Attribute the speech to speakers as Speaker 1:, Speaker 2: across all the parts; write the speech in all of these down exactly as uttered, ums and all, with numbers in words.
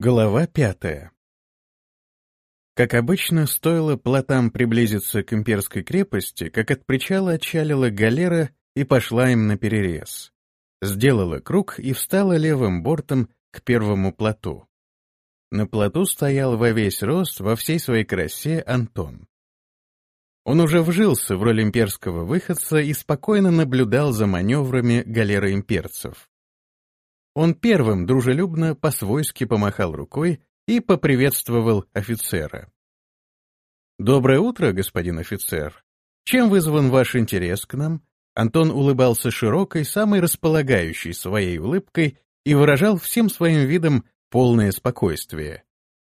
Speaker 1: Глава пятая. Как обычно, стоило плотам приблизиться к имперской крепости, как от причала отчалила галера и пошла им наперерез. Сделала круг и встала левым бортом к первому плоту. На плоту стоял во весь рост, во всей своей красе Антон. Он уже вжился в роль имперского выходца и спокойно наблюдал за маневрами галеры имперцев. Он первым дружелюбно по-свойски помахал рукой и поприветствовал офицера. «Доброе утро, господин офицер. Чем вызван ваш интерес к нам?» Антон улыбался широкой, самой располагающей своей улыбкой и выражал всем своим видом полное спокойствие.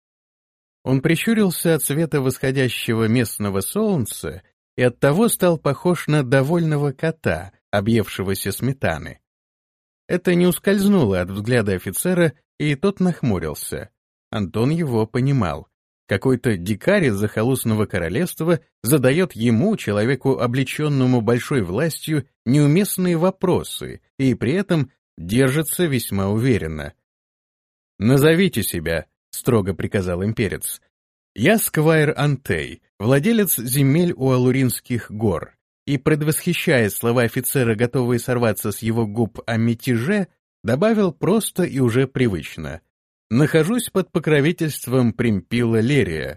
Speaker 1: Он прищурился от света восходящего местного солнца и оттого стал похож на довольного кота, объевшегося сметаны. Это не ускользнуло от взгляда офицера, и тот нахмурился. Антон его понимал. Какой-то дикарь из захолустного королевства задает ему, человеку, облеченному большой властью, неуместные вопросы, и при этом держится весьма уверенно. «Назовите себя», — строго приказал имперец. «Я Сквайр Антей, владелец земель у Алуринских гор». И, предвосхищая слова офицера, готовые сорваться с его губ о мятеже, добавил просто и уже привычно: «Нахожусь под покровительством Примпила Лерия».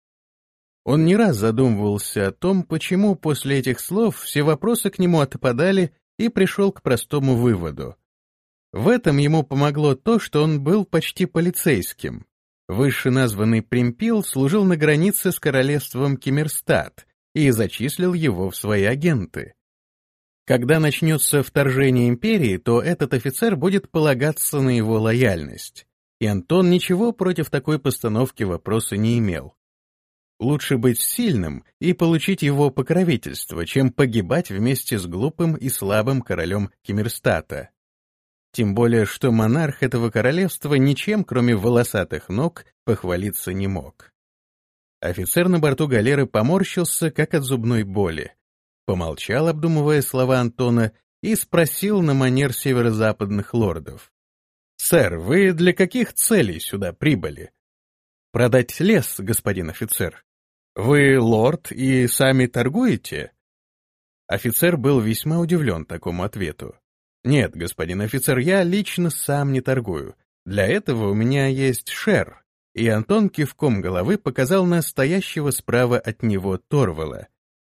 Speaker 1: Он не раз задумывался о том, почему после этих слов все вопросы к нему отпадали, и пришел к простому выводу. В этом ему помогло то, что он был почти полицейским. Вышеназванный Примпил служил на границе с королевством Кемерстат и зачислил его в свои агенты. Когда начнется вторжение империи, то этот офицер будет полагаться на его лояльность, и Антон ничего против такой постановки вопроса не имел. Лучше быть сильным и получить его покровительство, чем погибать вместе с глупым и слабым королем Кемерстата. Тем более, что монарх этого королевства ничем, кроме волосатых ног, похвалиться не мог. Офицер на борту галеры поморщился, как от зубной боли. Помолчал, обдумывая слова Антона, и спросил на манер северо-западных лордов: «Сэр, вы для каких целей сюда прибыли?» «Продать лес, господин офицер». «Вы лорд и сами торгуете?» Офицер был весьма удивлен такому ответу. «Нет, господин офицер, я лично сам не торгую. Для этого у меня есть шер». И Антон кивком головы показал на стоящего справа от него Торвала.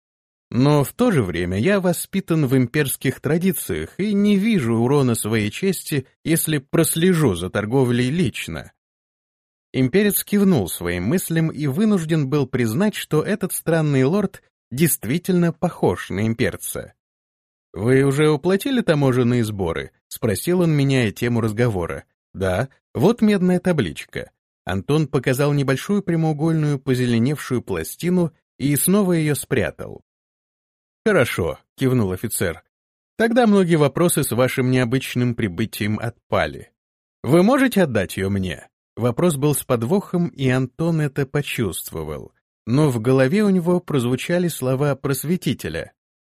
Speaker 1: «Но в то же время я воспитан в имперских традициях и не вижу урона своей чести, если прослежу за торговлей лично». Имперец кивнул своим мыслям и вынужден был признать, что этот странный лорд действительно похож на имперца. «Вы уже уплатили таможенные сборы?» — спросил он, меняя тему разговора. «Да, вот медная табличка». Антон показал небольшую прямоугольную позеленевшую пластину и снова ее спрятал. «Хорошо», — кивнул офицер. «Тогда многие вопросы с вашим необычным прибытием отпали. Вы можете отдать ее мне?» Вопрос был с подвохом, и Антон это почувствовал, но в голове у него прозвучали слова просветителя.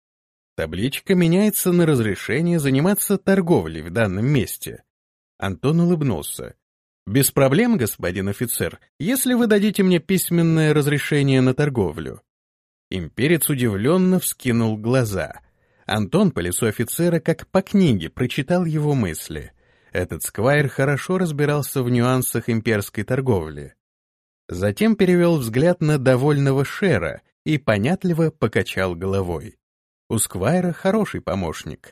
Speaker 1: «Табличка меняется на разрешение заниматься торговлей в данном месте». Антон улыбнулся. «Без проблем, господин офицер, если вы дадите мне письменное разрешение на торговлю». Имперец удивленно вскинул глаза. Антон по лицу офицера, как по книге, прочитал его мысли. Этот сквайр хорошо разбирался в нюансах имперской торговли. Затем перевел взгляд на довольного шера и понятливо покачал головой. У сквайра хороший помощник.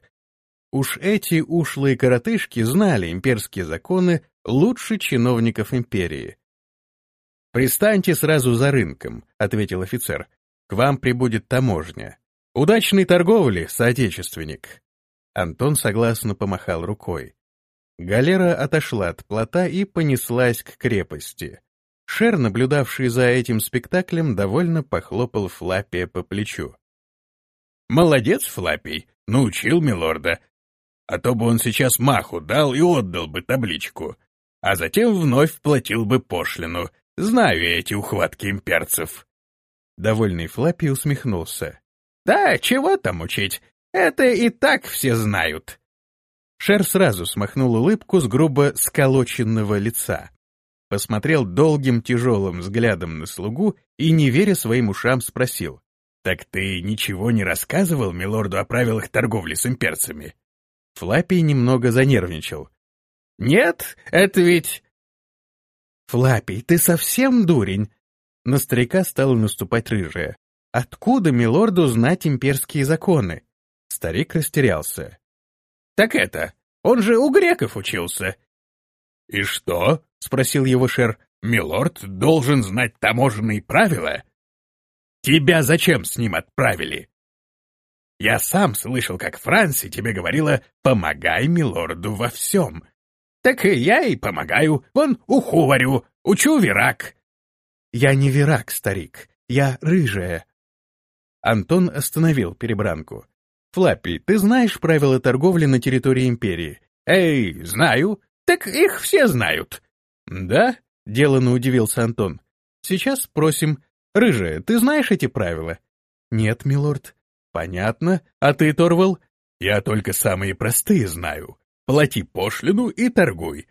Speaker 1: Уж эти ушлые коротышки знали имперские законы лучше чиновников империи. «Пристаньте сразу за рынком», — ответил офицер. «К вам прибудет таможня. Удачной торговли, соотечественник». Антон согласно помахал рукой. Галера отошла от плота и понеслась к крепости. Шер, наблюдавший за этим спектаклем, довольно похлопал Флаппия по плечу. «Молодец, Флаппий, научил милорда. А то бы он сейчас маху дал и отдал бы табличку, а затем вновь платил бы пошлину. Знаю я эти ухватки имперцев». Довольный Флаппий усмехнулся. «Да, чего там учить? Это и так все знают». Шер сразу смахнул улыбку с грубо сколоченного лица. посмотрел долгим тяжелым взглядом на слугу и, не веря своим ушам, спросил: «Так ты ничего не рассказывал милорду о правилах торговли с имперцами?» Флаппий немного занервничал. «Нет, это ведь...» «Флаппий, ты совсем дурень?» На старика стала наступать рыжая. «Откуда милорду знать имперские законы?» Старик растерялся. «Так это, он же у греков учился». «И что?» — спросил его шер. «Милорд должен знать таможенные правила?» «Тебя зачем с ним отправили?» «Я сам слышал, как Франси тебе говорила: помогай милорду во всем». «Так и я и помогаю, вон уху варю, учу вирак». «Я не вирак, старик, я рыжая». Антон остановил перебранку. «Флаппий, ты знаешь правила торговли на территории империи?» «Эй, знаю. Так их все знают». «Да?» — деланно удивился Антон. «Сейчас спросим. Рыжая, ты знаешь эти правила?» «Нет, милорд». «Понятно. А ты, Торвал?» «Я только самые простые знаю. Плати пошлину и торгуй».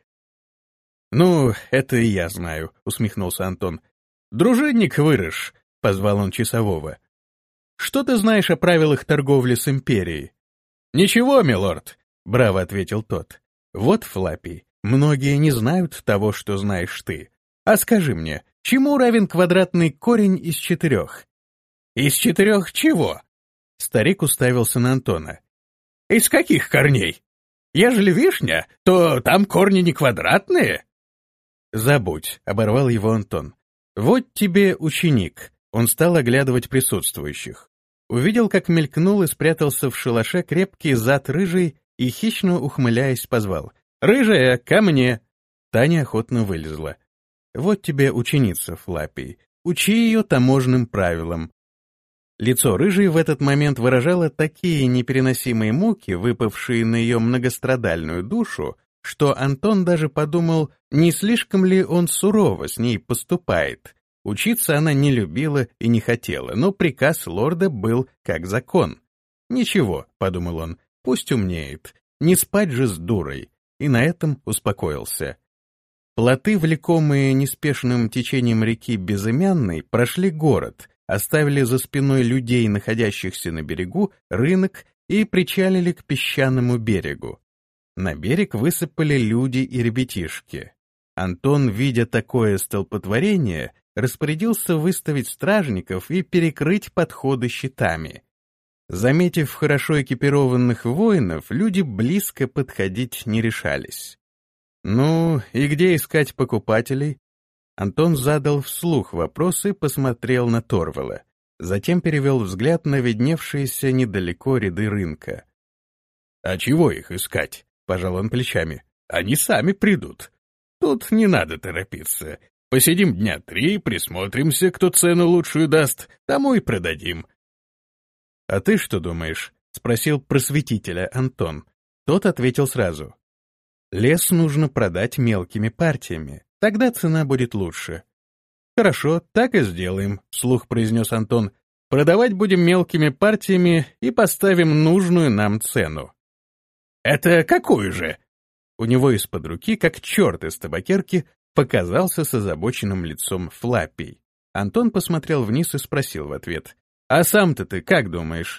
Speaker 1: «Ну, это и я знаю», — усмехнулся Антон. «Дружинник вырыш», — позвал он часового. «Что ты знаешь о правилах торговли с империей?» «Ничего, милорд», — браво ответил тот. «Вот, Флаппий, многие не знают того, что знаешь ты. А скажи мне, чему равен квадратный корень из четырех?» «Из четырех чего?» Старик уставился на Антона. «Из каких корней? Ежели вишня, то там корни не квадратные». «Забудь», — оборвал его Антон. «Вот тебе ученик». Он стал оглядывать присутствующих. Увидел, как мелькнул и спрятался в шалаше крепкий зад рыжий и, хищно ухмыляясь, позвал: «Рыжая, ко мне!» Таня охотно вылезла. «Вот тебе ученица, Флаппий. Учи ее таможенным правилам». Лицо рыжей в этот момент выражало такие непереносимые муки, выпавшие на ее многострадальную душу, что Антон даже подумал, не слишком ли он сурово с ней поступает. Учиться она не любила и не хотела, но приказ лорда был как закон. «Ничего», — подумал он, — «пусть умнеет, не спать же с дурой», и на этом успокоился. Плоты, влекомые неспешным течением реки Безымянной, прошли город, оставили за спиной людей, находящихся на берегу, рынок и причалили к песчаному берегу. На берег высыпали люди и ребятишки. Антон, видя такое столпотворение, распорядился выставить стражников и перекрыть подходы щитами. Заметив хорошо экипированных воинов, люди близко подходить не решались. «Ну, и где искать покупателей?» Антон задал вслух вопрос и посмотрел на Торвала. Затем перевел взгляд на видневшиеся недалеко ряды рынка. «А чего их искать?» — пожал он плечами. «Они сами придут. Тут не надо торопиться. Посидим дня три, присмотримся, кто цену лучшую даст, тому и продадим». «А ты что думаешь?» — спросил просветителя Антон. Тот ответил сразу. «Лес нужно продать мелкими партиями, тогда цена будет лучше». «Хорошо, так и сделаем», — вслух произнес Антон. «Продавать будем мелкими партиями и поставим нужную нам цену». «Это какую же?» У него из-под руки, как черт из табакерки, показался с озабоченным лицом Флаппий. Антон посмотрел вниз и спросил в ответ: «А сам-то ты как думаешь?»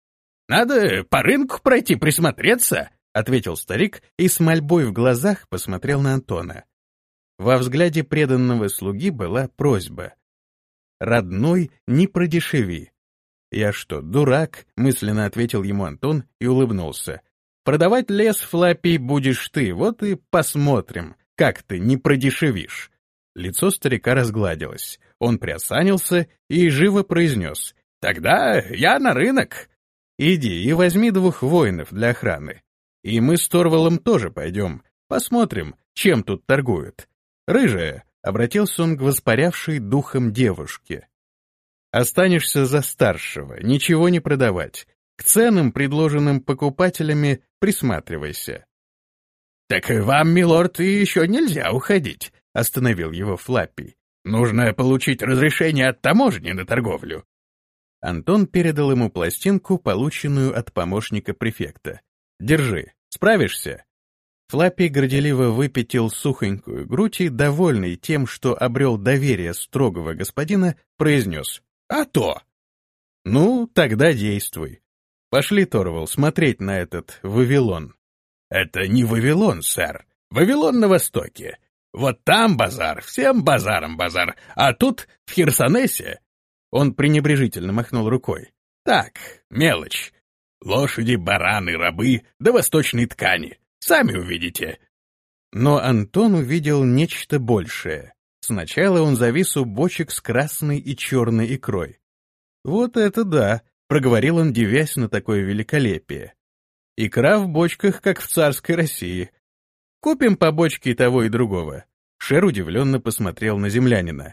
Speaker 1: «Надо по рынку пройти, присмотреться», — ответил старик и с мольбой в глазах посмотрел на Антона. Во взгляде преданного слуги была просьба: «Родной, не продешеви». «Я что, дурак?» — мысленно ответил ему Антон и улыбнулся. «Продавать лес, Флаппий, будешь ты, вот и посмотрим, как ты не продешевишь». Лицо старика разгладилось. Он приосанился и живо произнес: «Тогда я на рынок». «Иди и возьми двух воинов для охраны. И мы с Торвалом тоже пойдем, посмотрим, чем тут торгуют». «Рыжая», — обратился он к воспарявшей духом девушке, — «останешься за старшего, ничего не продавать. К ценам, предложенным покупателями, присматривайся». «Так вам, милорд, и еще нельзя уходить», — остановил его Флаппий. «Нужно получить разрешение от таможни на торговлю». Антон передал ему пластинку, полученную от помощника префекта. «Держи, справишься?» Флаппи горделиво выпятил сухонькую грудь и, довольный тем, что обрел доверие строгого господина, произнес: «А то!» «Ну, тогда действуй. Пошли, Торвал, смотреть на этот Вавилон». «Это не Вавилон, сэр. Вавилон на востоке. Вот там базар, всем базаром базар, а тут, в Херсонесе...» Он пренебрежительно махнул рукой. «Так, мелочь. Лошади, бараны, рабы, да восточные ткани. Сами увидите». Но Антон увидел нечто большее. Сначала он завис у бочек с красной и черной икрой. «Вот это да!» — проговорил он, дивясь на такое великолепие. «Икра в бочках, как в царской России. Купим по бочке и того, и другого». Шер удивленно посмотрел на землянина.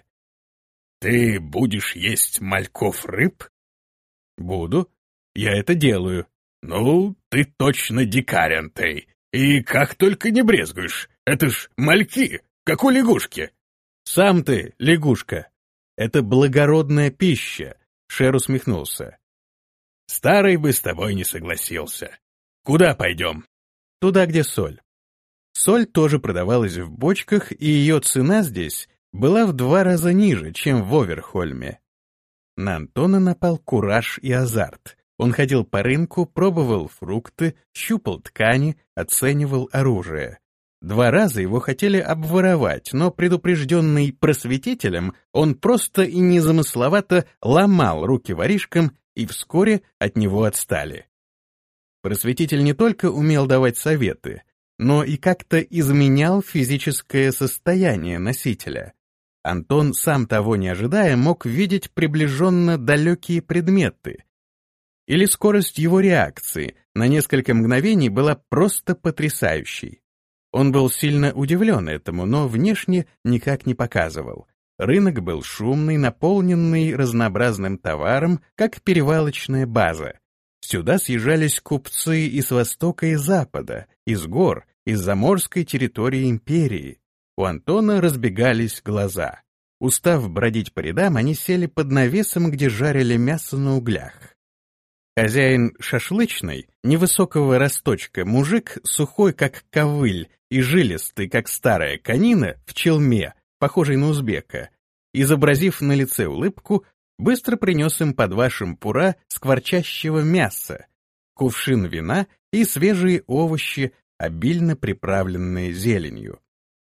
Speaker 1: «Ты будешь есть мальков рыб?» «Буду. Я это делаю». «Ну, ты точно дикарь, Антей. И как только не брезгуешь. Это ж мальки, как у лягушки». «Сам ты, лягушка. Это благородная пища», — Шер усмехнулся. «Старый бы с тобой не согласился. Куда пойдем?» «Туда, где соль». Соль тоже продавалась в бочках, и ее цена здесь была в два раза ниже, чем в Оверхольме. На Антона напал кураж и азарт. Он ходил по рынку, пробовал фрукты, щупал ткани, оценивал оружие. Два раза его хотели обворовать, но, предупрежденный просветителем, он просто и незамысловато ломал руки воришкам, и вскоре от него отстали. Просветитель не только умел давать советы, но и как-то изменял физическое состояние носителя. Антон, сам того не ожидая, мог видеть приближенно далекие предметы. Или скорость его реакции на несколько мгновений была просто потрясающей. Он был сильно удивлен этому, но внешне никак не показывал. Рынок был шумный, наполненный разнообразным товаром, как перевалочная база. Сюда съезжались купцы и с востока, и запада, из гор, из заморской территории империи. У Антона разбегались глаза. Устав бродить по рядам, они сели под навесом, где жарили мясо на углях. Хозяин шашлычной, невысокого росточка, мужик, сухой как ковыль и жилистый, как старая конина, в челме, похожий на узбека, изобразив на лице улыбку, быстро принес им по два шампура скворчащего мяса, кувшин вина и свежие овощи, обильно приправленные зеленью.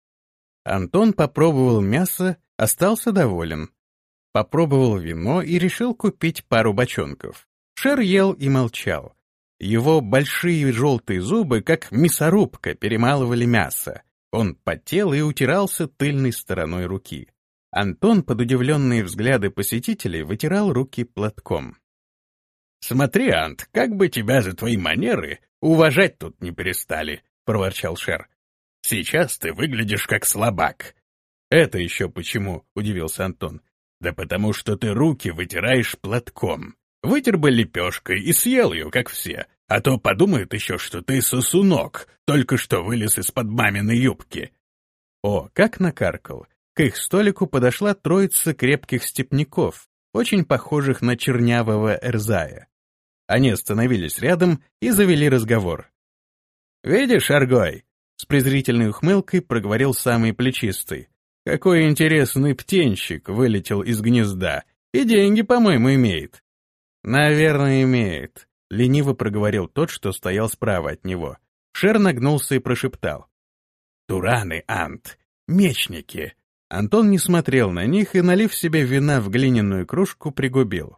Speaker 1: Антон попробовал мясо, остался доволен. Попробовал вино и решил купить пару бочонков. Шер ел и молчал. Его большие желтые зубы, как мясорубка, перемалывали мясо. Он потел и утирался тыльной стороной руки. Антон, под удивленные взгляды посетителей, вытирал руки платком. «Смотри, Ант, как бы тебя за твои манеры уважать тут не перестали», — проворчал Шер. «Сейчас ты выглядишь как слабак». «Это еще почему?» — удивился Антон. «Да потому что ты руки вытираешь платком. Вытер бы лепешкой и съел ее, как все, а то подумают еще, что ты сосунок, только что вылез из-под маминой юбки». О, как накаркал! К их столику подошла троица крепких степняков, очень похожих на чернявого Эрзая. Они остановились рядом и завели разговор. «Видишь, Аргой?» — с презрительной ухмылкой проговорил самый плечистый. «Какой интересный птенчик вылетел из гнезда, и деньги, по-моему, имеет». «Наверное, имеет», — лениво проговорил тот, что стоял справа от него. Шер нагнулся и прошептал. «Тураны, Ант, мечники». Антон не смотрел на них и, налив себе вина в глиняную кружку, пригубил.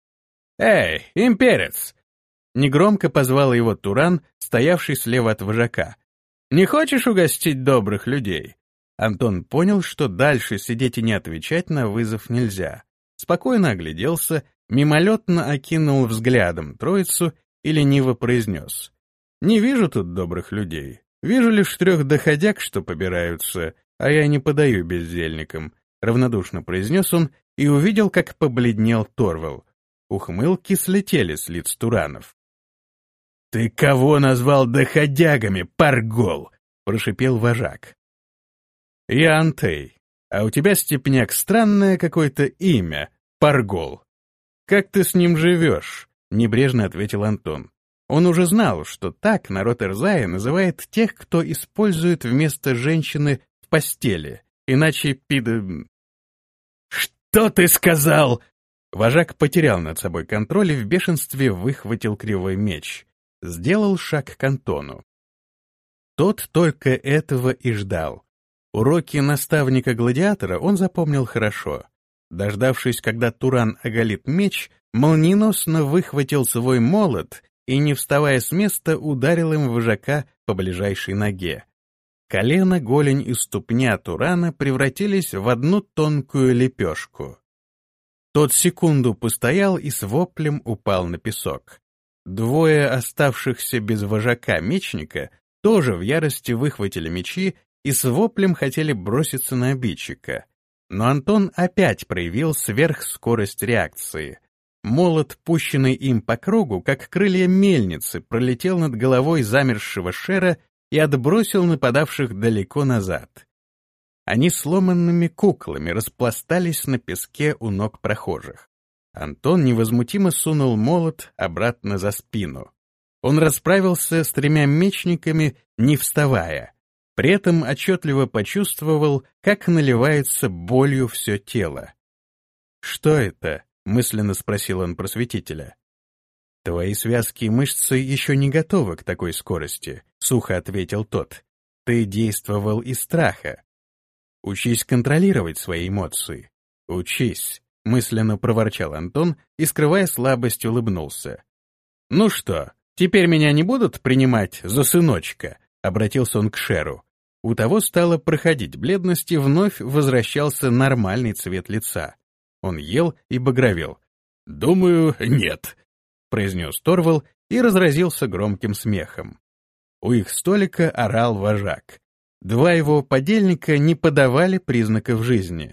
Speaker 1: «Эй, имперец!» Негромко позвал его Туран, стоявший слева от вожака. «Не хочешь угостить добрых людей?» Антон понял, что дальше сидеть и не отвечать на вызов нельзя. Спокойно огляделся, мимолетно окинул взглядом троицу и лениво произнес. «Не вижу тут добрых людей. Вижу лишь трех доходяг, что побираются, а я не подаю бездельникам», — равнодушно произнес он и увидел, как побледнел Торвал. Ухмылки слетели с лиц туранов. «Ты кого назвал доходягами, паргол?» — прошипел вожак. «Я Антей, а у тебя, степняк, странное какое-то имя, паргол. Как ты с ним живешь?» — небрежно ответил Антон. Он уже знал, что так народ Эрзая называет тех, кто использует вместо женщины в постели, иначе пид... «Что ты сказал?» Вожак потерял над собой контроль и в бешенстве выхватил кривой меч. Сделал шаг к Антону. Тот только этого и ждал. Уроки наставника-гладиатора он запомнил хорошо. Дождавшись, когда Туран оголит меч, молниеносно выхватил свой молот и, не вставая с места, ударил им вожака по ближайшей ноге. Колено, голень и ступня Турана превратились в одну тонкую лепешку. Тот секунду постоял и с воплем упал на песок. Двое оставшихся без вожака мечника тоже в ярости выхватили мечи и с воплем хотели броситься на обидчика. Но Антон опять проявил сверхскорость реакции. Молот, пущенный им по кругу, как крылья мельницы, пролетел над головой замерзшего Шера и отбросил нападавших далеко назад. Они сломанными куклами распластались на песке у ног прохожих. Антон невозмутимо сунул молот обратно за спину. Он расправился с тремя мечниками, не вставая. При этом отчетливо почувствовал, как наливается болью все тело. «Что это?» — мысленно спросил он просветителя. «Твои связки и мышцы еще не готовы к такой скорости», — сухо ответил тот. «Ты действовал из страха. Учись контролировать свои эмоции. Учись», — мысленно проворчал Антон и, скрывая слабость, улыбнулся. «Ну что, теперь меня не будут принимать за сыночка?» — обратился он к Шеру. У того стало проходить бледность, и вновь возвращался нормальный цвет лица. Он ел и багровел. «Думаю, нет», — произнес Торвал и разразился громким смехом. У их столика орал вожак. Два его подельника не подавали признаков жизни.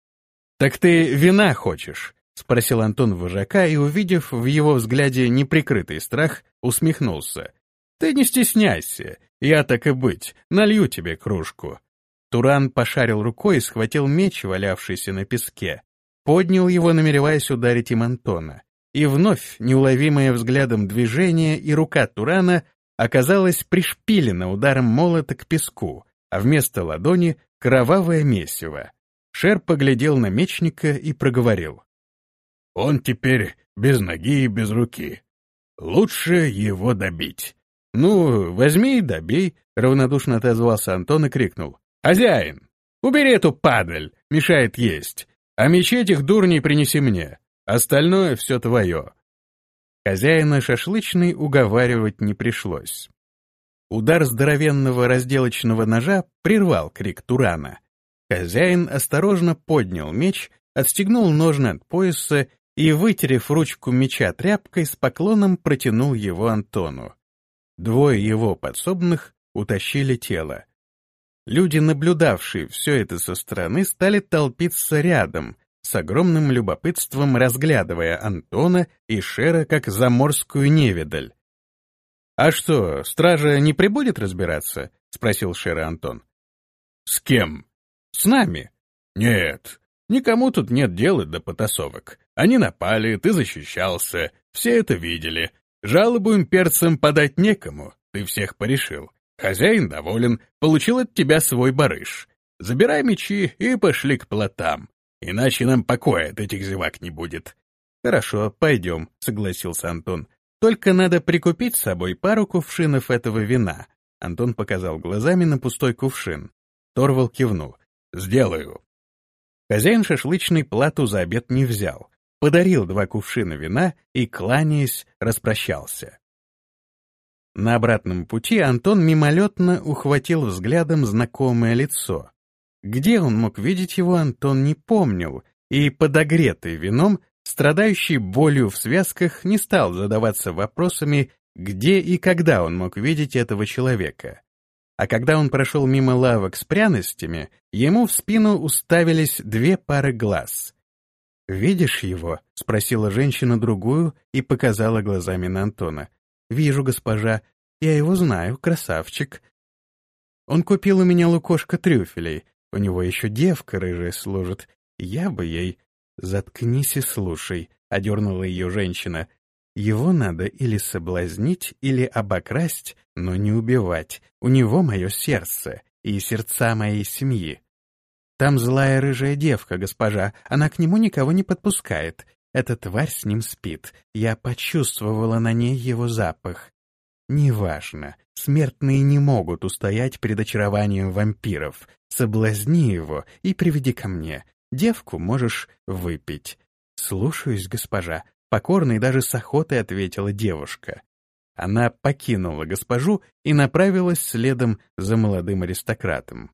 Speaker 1: «Так ты вина хочешь?» — спросил Антон вожака и, увидев в его взгляде неприкрытый страх, усмехнулся. «Ты не стесняйся, я, так и быть, налью тебе кружку». Туран пошарил рукой и схватил меч, валявшийся на песке, поднял его, намереваясь ударить им Антона. И вновь неуловимое взглядом движение, и рука Турана оказалась пришпилена ударом молота к песку, а вместо ладони — кровавое месиво. Шер поглядел на мечника и проговорил. «Он теперь без ноги и без руки. Лучше его добить». «Ну, возьми и добей», — равнодушно отозвался Антон и крикнул. «Хозяин, убери эту падаль, мешает есть, а меч этих дурней принеси мне, остальное все твое». Хозяина шашлычной уговаривать не пришлось. Удар здоровенного разделочного ножа прервал крик Турана. Хозяин осторожно поднял меч, отстегнул ножны от пояса и, вытерев ручку меча тряпкой, с поклоном протянул его Антону. Двое его подсобных утащили тело. Люди, наблюдавшие все это со стороны, стали толпиться рядом, с огромным любопытством разглядывая Антона и Шера как заморскую невидаль. «А что, стража не прибудет разбираться?» — спросил Шера Антон. «С кем?» «С нами». «Нет, никому тут нет дела до потасовок. Они напали, ты защищался, все это видели. Жалобу имперцам подать некому, ты всех порешил. Хозяин доволен, получил от тебя свой барыш. Забирай мечи и пошли к плотам, иначе нам покоя от этих зевак не будет». «Хорошо, пойдем», — согласился Антон. «Только надо прикупить с собой пару кувшинов этого вина». Антон показал глазами на пустой кувшин. Торвал кивнул. «Сделаю». Хозяин шашлычной плату за обед не взял. Подарил два кувшина вина и, кланяясь, распрощался. На обратном пути Антон мимолетно ухватил взглядом знакомое лицо. Где он мог видеть его, Антон не помнил, и, подогретый вином, страдающий болью в связках, не стал задаваться вопросами, где и когда он мог видеть этого человека. А когда он прошел мимо лавок с пряностями, ему в спину уставились две пары глаз. «Видишь его?» — спросила женщина другую и показала глазами на Антона. «Вижу, госпожа. Я его знаю, красавчик. Он купил у меня лукошко трюфелей. У него еще девка рыжая служит. Я бы ей...» «Заткнись и слушай», — одернула ее женщина. Его надо или соблазнить, или обокрасть, но не убивать. У него мое сердце и сердца моей семьи. Там злая рыжая девка, госпожа, она к нему никого не подпускает. Эта тварь с ним спит. Я почувствовала на ней его запах. Неважно, смертные не могут устоять перед очарованием вампиров. Соблазни его и приведи ко мне. Девку можешь выпить. Слушаюсь, госпожа. Покорно и даже с охотой ответила девушка. Она покинула госпожу и направилась следом за молодым аристократом.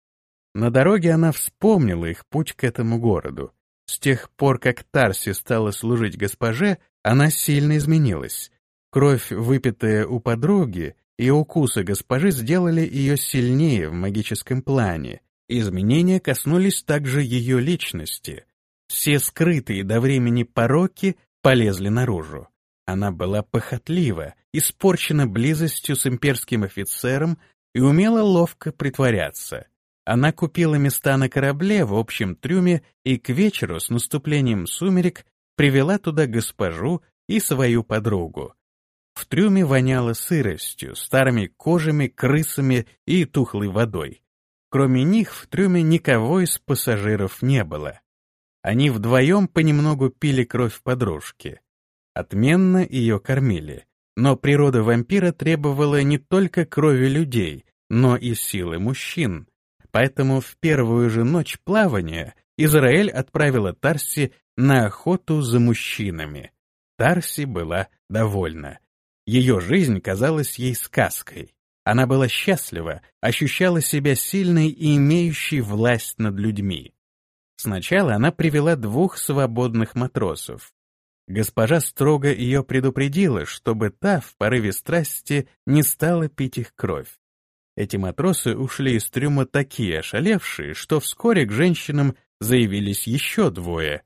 Speaker 1: На дороге она вспомнила их путь к этому городу. С тех пор, как Тарси стала служить госпоже, она сильно изменилась. Кровь, выпитая у подруги, и укусы госпожи сделали ее сильнее в магическом плане. Изменения коснулись также ее личности. Все скрытые до времени пороки полезли наружу. Она была похотлива, испорчена близостью с имперским офицером и умела ловко притворяться. Она купила места на корабле в общем трюме и к вечеру с наступлением сумерек привела туда госпожу и свою подругу. В трюме воняло сыростью, старыми кожами, крысами и тухлой водой. Кроме них в трюме никого из пассажиров не было. Они вдвоем понемногу пили кровь подружки. Отменно ее кормили. Но природа вампира требовала не только крови людей, но и силы мужчин. Поэтому в первую же ночь плавания Израэль отправила Тарси на охоту за мужчинами. Тарси была довольна. Ее жизнь казалась ей сказкой. Она была счастлива, ощущала себя сильной и имеющей власть над людьми. Сначала она привела двух свободных матросов. Госпожа строго ее предупредила, чтобы та в порыве страсти не стала пить их кровь. Эти матросы ушли из трюма такие ошалевшие, что вскоре к женщинам заявились еще двое.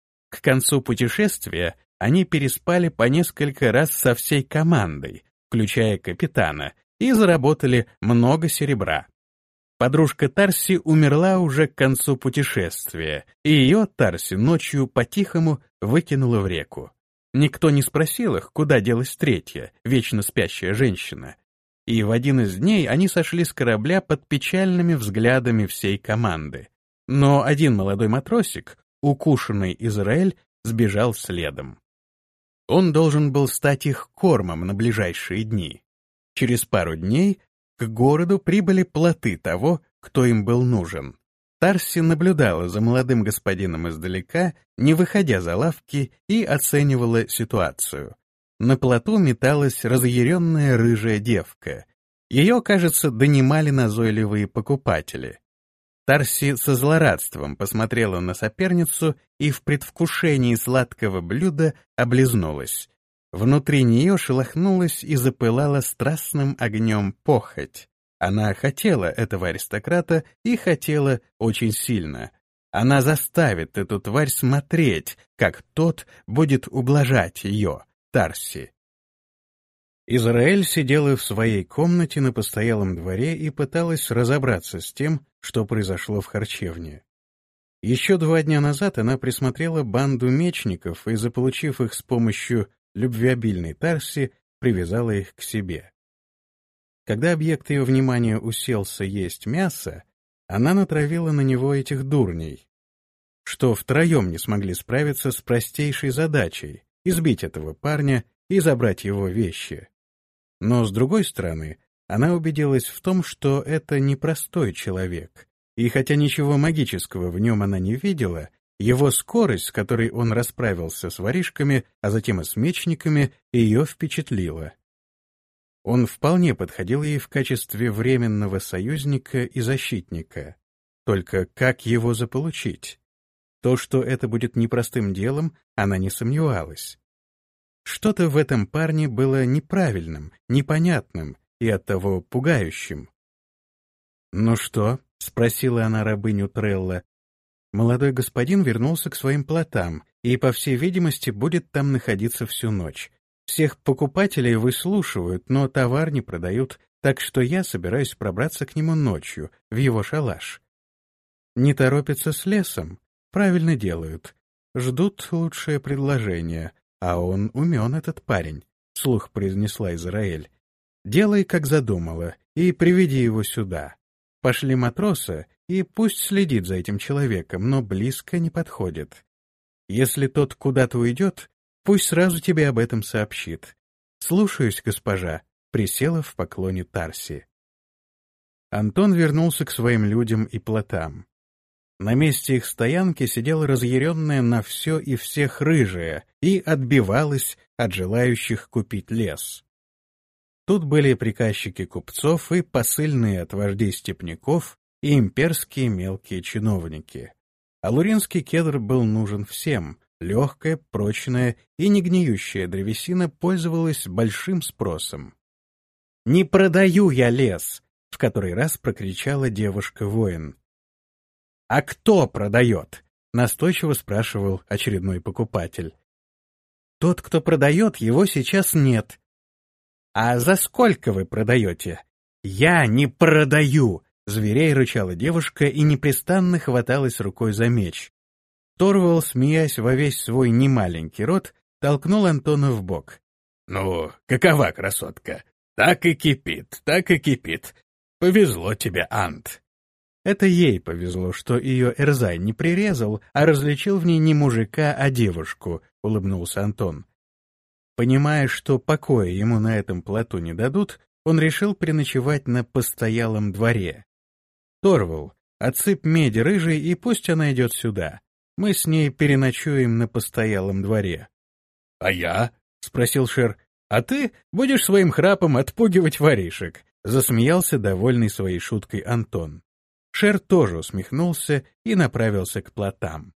Speaker 1: К концу путешествия они переспали по несколько раз со всей командой, включая капитана, и заработали много серебра. Подружка Тарси умерла уже к концу путешествия, и ее Тарси ночью по-тихому выкинула в реку. Никто не спросил их, куда делась третья, вечно спящая женщина. И в один из дней они сошли с корабля под печальными взглядами всей команды. Но один молодой матросик, укушенный Израэль, сбежал следом. Он должен был стать их кормом на ближайшие дни. Через пару дней к городу прибыли плоты того, кто им был нужен. Тарси наблюдала за молодым господином издалека, не выходя за лавки, и оценивала ситуацию. На плоту металась разъяренная рыжая девка. Ее, кажется, донимали назойливые покупатели. Тарси со злорадством посмотрела на соперницу и в предвкушении сладкого блюда облизнулась. Внутри нее шелохнулась и запылала страстным огнем похоть. Она хотела этого аристократа и хотела очень сильно. Она заставит эту тварь смотреть, как тот будет ублажать ее, Тарси. Израэль сидела в своей комнате на постоялом дворе и пыталась разобраться с тем, что произошло в харчевне. Еще два дня назад она присмотрела банду мечников и, заполучив их с помощью любвеобильной Тарси, привязала их к себе. Когда объект ее внимания уселся есть мясо, она натравила на него этих дурней, что втроем не смогли справиться с простейшей задачей — избить этого парня и забрать его вещи. Но, с другой стороны, она убедилась в том, что это непростой человек, и хотя ничего магического в нем она не видела, его скорость, с которой он расправился с воришками, а затем и с мечниками, ее впечатлила. Он вполне подходил ей в качестве временного союзника и защитника. Только как его заполучить? То, что это будет непростым делом, она не сомневалась. Что-то в этом парне было неправильным, непонятным и оттого пугающим. «Ну что?» — спросила она рабыню Трелла. «Молодой господин вернулся к своим плотам и, по всей видимости, будет там находиться всю ночь. Всех покупателей выслушивают, но товар не продают, так что я собираюсь пробраться к нему ночью, в его шалаш. Не торопятся с лесом, правильно делают. Ждут лучшее предложение. «А он умен, этот парень», — вслух произнесла Израэль. «Делай, как задумала, и приведи его сюда. Пошли матроса, и пусть следит за этим человеком, но близко не подходит. Если тот куда-то уйдет, пусть сразу тебе об этом сообщит. Слушаюсь, госпожа», — присела в поклоне Тарси. Антон вернулся к своим людям и плотам. На месте их стоянки сидела разъяренная на все и всех рыжая и отбивалась от желающих купить лес. Тут были приказчики купцов и посыльные от вождей степняков и имперские мелкие чиновники. А луринский кедр был нужен всем. Легкая, прочная и не гниющая древесина пользовалась большим спросом. «Не продаю я лес!» — в который раз прокричала девушка-воин. «А кто продает?» — настойчиво спрашивал очередной покупатель. «Тот, кто продает, его сейчас нет». «А за сколько вы продаете?» «Я не продаю!» — зверей рычала девушка и непрестанно хваталась рукой за меч. Торвал, смеясь во весь свой немаленький рот, толкнул Антона в бок. «Ну, какова красотка? Так и кипит, так и кипит. Повезло тебе, Ант». Это ей повезло, что ее Эрзай не прирезал, а различил в ней не мужика, а девушку, — улыбнулся Антон. Понимая, что покоя ему на этом плоту не дадут, он решил переночевать на постоялом дворе. «Торвал, отсыпь медь рыжей, и пусть она идет сюда. Мы с ней переночуем на постоялом дворе». «А я?» — спросил Шер. «А ты будешь своим храпом отпугивать воришек», — засмеялся довольный своей шуткой Антон. Шер тоже усмехнулся и направился к плотам.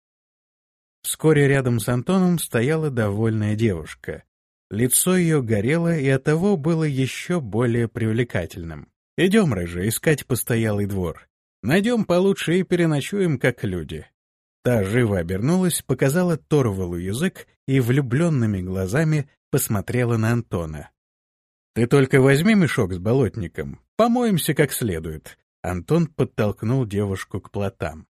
Speaker 1: Вскоре рядом с Антоном стояла довольная девушка. Лицо ее горело и оттого было еще более привлекательным. «Идем, рыжая, искать постоялый двор. Найдем получше и переночуем, как люди». Та живо обернулась, показала Торвалу язык и влюбленными глазами посмотрела на Антона. «Ты только возьми мешок с болотником, помоемся как следует». Антон подтолкнул девушку к плотам.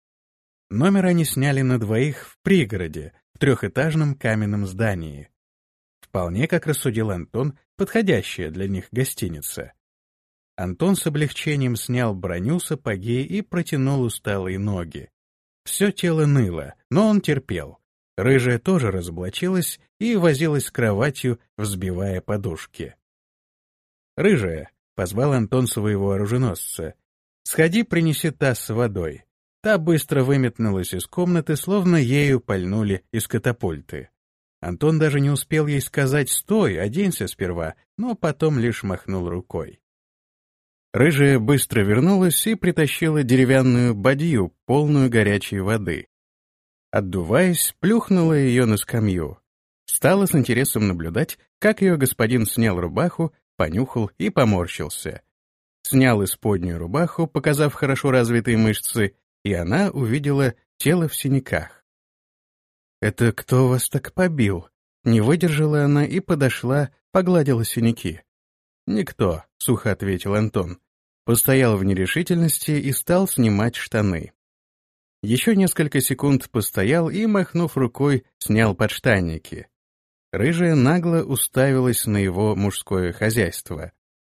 Speaker 1: Номер они сняли на двоих в пригороде, в трехэтажном каменном здании. Вполне, как рассудил Антон, подходящая для них гостиница. Антон с облегчением снял броню, сапоги и протянул усталые ноги. Все тело ныло, но он терпел. Рыжая тоже разоблачилась и возилась с кроватью, взбивая подушки. «Рыжая», — позвал Антон своего оруженосца, — «сходи, принеси таз с водой». Та быстро выметнулась из комнаты, словно ею пальнули из катапульты. Антон даже не успел ей сказать «стой, оденься сперва», но потом лишь махнул рукой. Рыжая быстро вернулась и притащила деревянную бадью, полную горячей воды. Отдуваясь, плюхнула ее на скамью. Стала с интересом наблюдать, как ее господин снял рубаху, понюхал и поморщился. Снял исподнюю рубаху, показав хорошо развитые мышцы, и она увидела тело в синяках. «Это кто вас так побил?» Не выдержала она и подошла, погладила синяки. «Никто», — сухо ответил Антон. Постоял в нерешительности и стал снимать штаны. Еще несколько секунд постоял и, махнув рукой, снял подштанники. Рыжая нагло уставилась на его мужское хозяйство.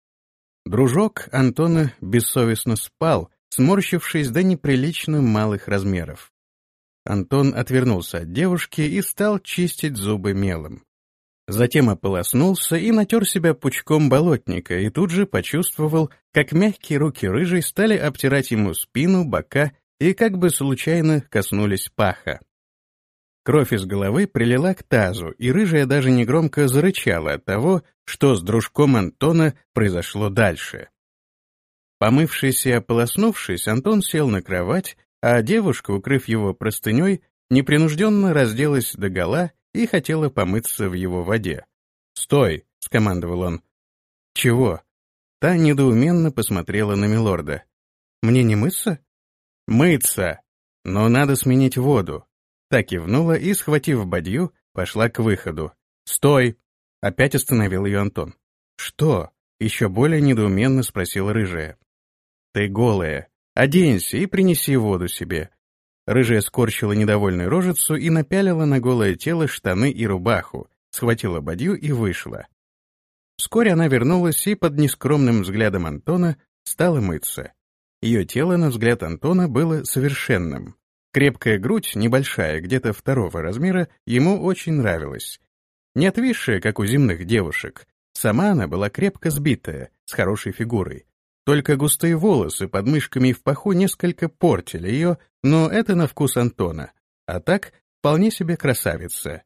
Speaker 1: Дружок Антона бессовестно спал, сморщившись до неприлично малых размеров. Антон отвернулся от девушки и стал чистить зубы мелом. Затем ополоснулся и натер себя пучком болотника, и тут же почувствовал, как мягкие руки рыжей стали обтирать ему спину, бока и как бы случайно коснулись паха. Кровь из головы прилила к тазу, и рыжая даже негромко зарычала от того, что с дружком Антона произошло дальше. Помывшись и ополоснувшись, Антон сел на кровать, а девушка, укрыв его простыней, непринужденно разделась догола и хотела помыться в его воде. «Стой!» — скомандовал он. «Чего?» Та недоуменно посмотрела на милорда. «Мне не мыться?» «Мыться! Но надо сменить воду». Та кивнула и, схватив бадью, пошла к выходу. «Стой!» — опять остановил ее Антон. «Что?» — еще более недоуменно спросила рыжая. «Ты голая. Оденься и принеси воду себе». Рыжая скорчила недовольную рожицу и напялила на голое тело штаны и рубаху, схватила бадью и вышла. Вскоре она вернулась и под нескромным взглядом Антона стала мыться. Ее тело, на взгляд Антона, было совершенным. Крепкая грудь, небольшая, где-то второго размера, ему очень нравилась. Не отвисшая, как у земных девушек. Сама она была крепко сбитая, с хорошей фигурой. Только густые волосы под мышками и в паху несколько портили ее, но это на вкус Антона. А так, вполне себе красавица.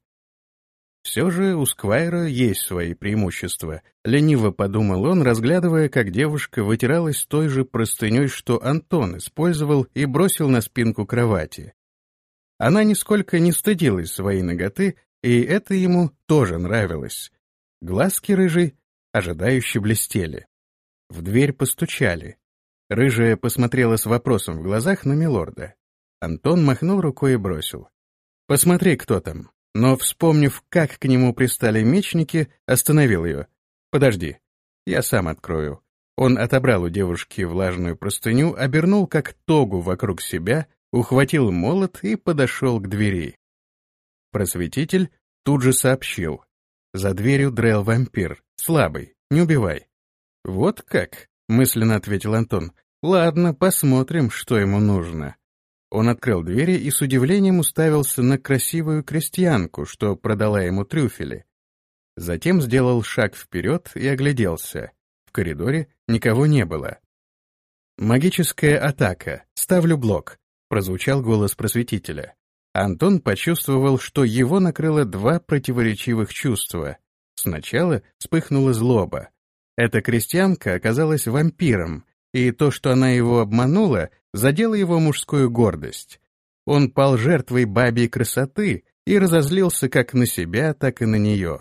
Speaker 1: Все же у Сквайра есть свои преимущества, лениво подумал он, разглядывая, как девушка вытиралась той же простыней, что Антон использовал и бросил на спинку кровати. Она нисколько не стыдилась своей наготы, и это ему тоже нравилось. Глазки рыжей ожидающе блестели. В дверь постучали. Рыжая посмотрела с вопросом в глазах на милорда. Антон махнул рукой и бросил: «Посмотри, кто там». Но, вспомнив, как к нему пристали мечники, остановил ее. «Подожди, я сам открою». Он отобрал у девушки влажную простыню, обернул как тогу вокруг себя, ухватил молот и подошел к двери. Просветитель тут же сообщил: «За дверью дрел вампир, слабый, не убивай». «Вот как?» — мысленно ответил Антон. «Ладно, посмотрим, что ему нужно». Он открыл двери и с удивлением уставился на красивую крестьянку, что продала ему трюфели. Затем сделал шаг вперед и огляделся. В коридоре никого не было. «Магическая атака. Ставлю блок», — прозвучал голос просветителя. Антон почувствовал, что его накрыло два противоречивых чувства. Сначала вспыхнула злоба. Эта крестьянка оказалась вампиром, и то, что она его обманула, задело его мужскую гордость. Он пал жертвой бабьей красоты и разозлился как на себя, так и на нее.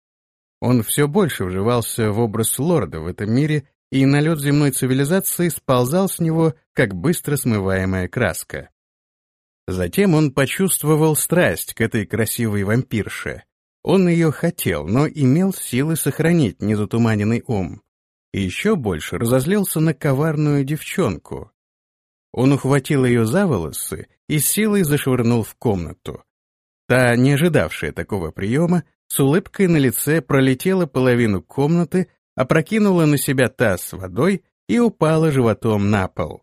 Speaker 1: Он все больше вживался в образ лорда в этом мире, и налет земной цивилизации сползал с него, как быстро смываемая краска. Затем он почувствовал страсть к этой красивой вампирше. Он ее хотел, но имел силы сохранить незатуманенный ум. И еще больше разозлился на коварную девчонку. Он ухватил ее за волосы и силой зашвырнул в комнату. Та, не ожидавшая такого приема, с улыбкой на лице пролетела половину комнаты, опрокинула на себя таз с водой и упала животом на пол.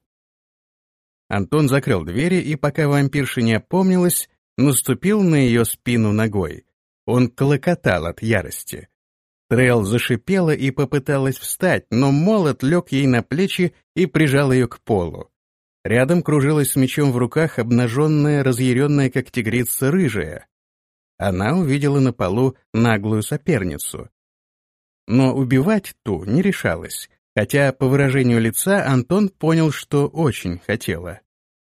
Speaker 1: Антон закрыл двери и, пока вампирша не опомнилась, наступил на ее спину ногой. Он клокотал от ярости. Трел зашипела и попыталась встать, но молот лег ей на плечи и прижал ее к полу. Рядом кружилась с мечом в руках обнаженная, разъяренная, как тигрица, рыжая. Она увидела на полу наглую соперницу. Но убивать ту не решалась, хотя по выражению лица Антон понял, что очень хотела.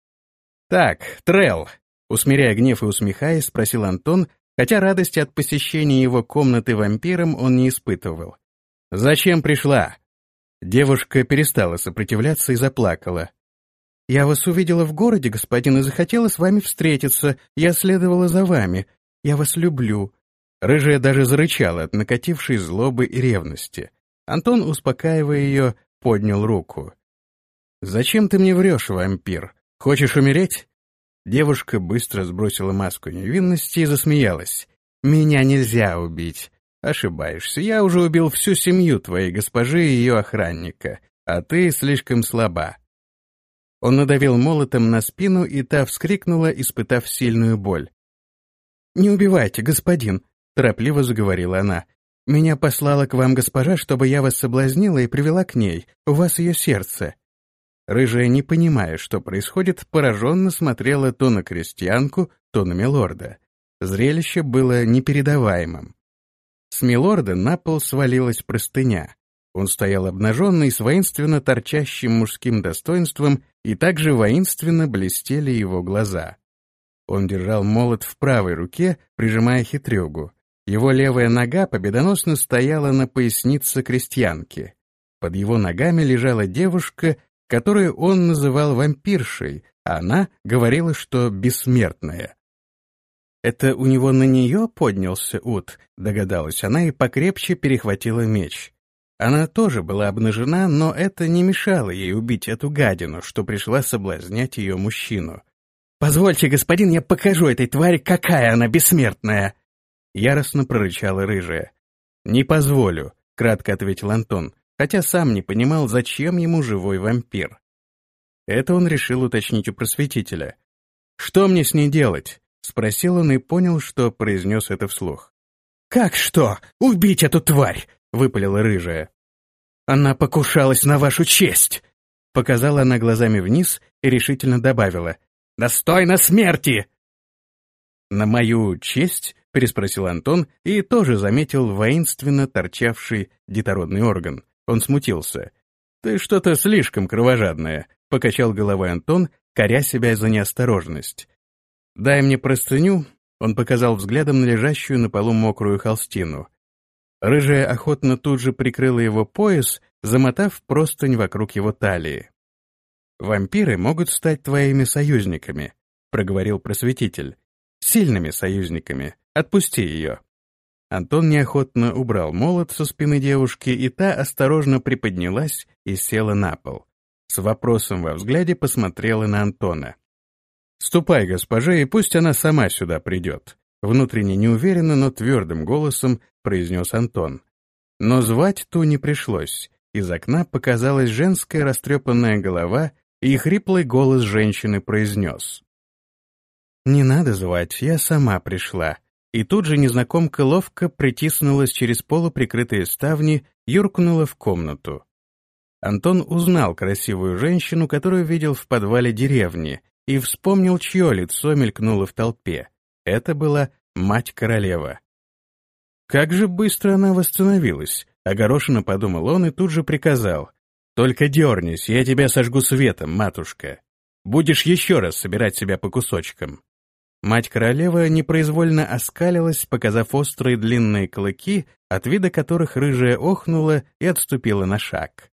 Speaker 1: «Так, Трел», — усмиряя гнев и усмехаясь, спросил Антон, хотя радости от посещения его комнаты вампиром он не испытывал. «Зачем пришла?» Девушка перестала сопротивляться и заплакала. «Я вас увидела в городе, господин, и захотела с вами встретиться. Я следовала за вами. Я вас люблю». Рыжая даже зарычала от накатившей злобы и ревности. Антон, успокаивая ее, поднял руку. «Зачем ты мне врешь, вампир? Хочешь умереть?» Девушка быстро сбросила маску невинности и засмеялась. «Меня нельзя убить. Ошибаешься, я уже убил всю семью твоей госпожи и ее охранника, а ты слишком слаба». Он надавил молотом на спину, и та вскрикнула, испытав сильную боль. «Не убивайте, господин», — торопливо заговорила она. «Меня послала к вам госпожа, чтобы я вас соблазнила и привела к ней. У вас ее сердце». Рыжая, не понимая, что происходит, пораженно смотрела то на крестьянку, то на милорда. Зрелище было непередаваемым. С милорда на пол свалилась простыня. Он стоял обнаженный, с воинственно торчащим мужским достоинством, и также воинственно блестели его глаза. Он держал молот в правой руке, прижимая хитрюгу. Его левая нога победоносно стояла на пояснице крестьянки. Под его ногами лежала девушка, которую он называл вампиршей, а она говорила, что бессмертная. «Это у него на нее поднялся ут», — догадалась она и покрепче перехватила меч. Она тоже была обнажена, но это не мешало ей убить эту гадину, что пришла соблазнять ее мужчину. «Позвольте, господин, я покажу этой твари, какая она бессмертная!» Яростно прорычала рыжая. «Не позволю», — кратко ответил Антон, хотя сам не понимал, зачем ему живой вампир. Это он решил уточнить у просветителя. «Что мне с ней делать?» — спросил он и понял, что произнес это вслух. «Как что? Убить эту тварь!» — выпалила рыжая. «Она покушалась на вашу честь!» Показала она глазами вниз и решительно добавила. «Достойна смерти!» «На мою честь?» — переспросил Антон и тоже заметил воинственно торчавший детородный орган. Он смутился. «Ты что-то слишком кровожадная», — покачал головой Антон, коря себя за неосторожность. «Дай мне простыню», — он показал взглядом на лежащую на полу мокрую холстину. Рыжая охотно тут же прикрыла его пояс, замотав простынь вокруг его талии. «Вампиры могут стать твоими союзниками», — проговорил просветитель. «Сильными союзниками. Отпусти ее». Антон неохотно убрал молот со спины девушки, и та осторожно приподнялась и села на пол. С вопросом во взгляде посмотрела на Антона. «Ступай, госпожа, и пусть она сама сюда придет», — внутренне неуверенно, но твердым голосом произнес Антон. Но звать ту не пришлось. Из окна показалась женская растрепанная голова, и хриплый голос женщины произнес. «Не надо звать, я сама пришла». И тут же незнакомка ловко притиснулась через полуприкрытые ставни, юркнула в комнату. Антон узнал красивую женщину, которую видел в подвале деревни, и вспомнил, чье лицо мелькнуло в толпе. Это была мать-королева. Как же быстро она восстановилась, огорошенно подумал он и тут же приказал. «Только дернись, я тебя сожгу светом, матушка. Будешь еще раз собирать себя по кусочкам». Мать-королева непроизвольно оскалилась, показав острые длинные клыки, от вида которых рыжая охнула и отступила на шаг.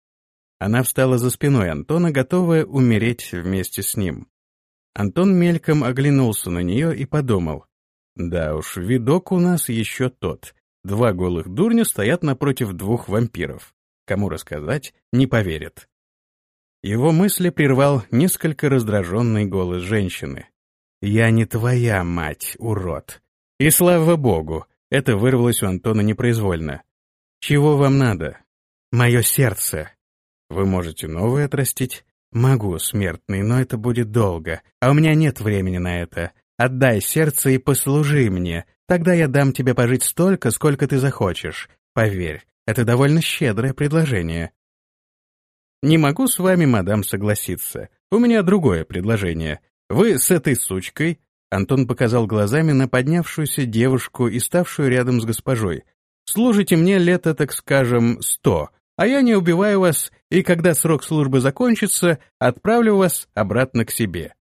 Speaker 1: Она встала за спиной Антона, готовая умереть вместе с ним. Антон мельком оглянулся на нее и подумал. Да уж, видок у нас еще тот. Два голых дурня стоят напротив двух вампиров. Кому рассказать, не поверят. Его мысли прервал несколько раздраженный голос женщины. «Я не твоя мать, урод!» И слава богу, это вырвалось у Антона непроизвольно. «Чего вам надо?» «Мое сердце!» «Вы можете новое отрастить?» «Могу, смертный, но это будет долго, а у меня нет времени на это. Отдай сердце и послужи мне, тогда я дам тебе пожить столько, сколько ты захочешь. Поверь, это довольно щедрое предложение». «Не могу с вами, мадам, согласиться. У меня другое предложение. Вы с этой сучкой...» Антон показал глазами на поднявшуюся девушку и ставшую рядом с госпожой. «Служите мне лет, так скажем, сто, а я не убиваю вас, и когда срок службы закончится, отправлю вас обратно к себе».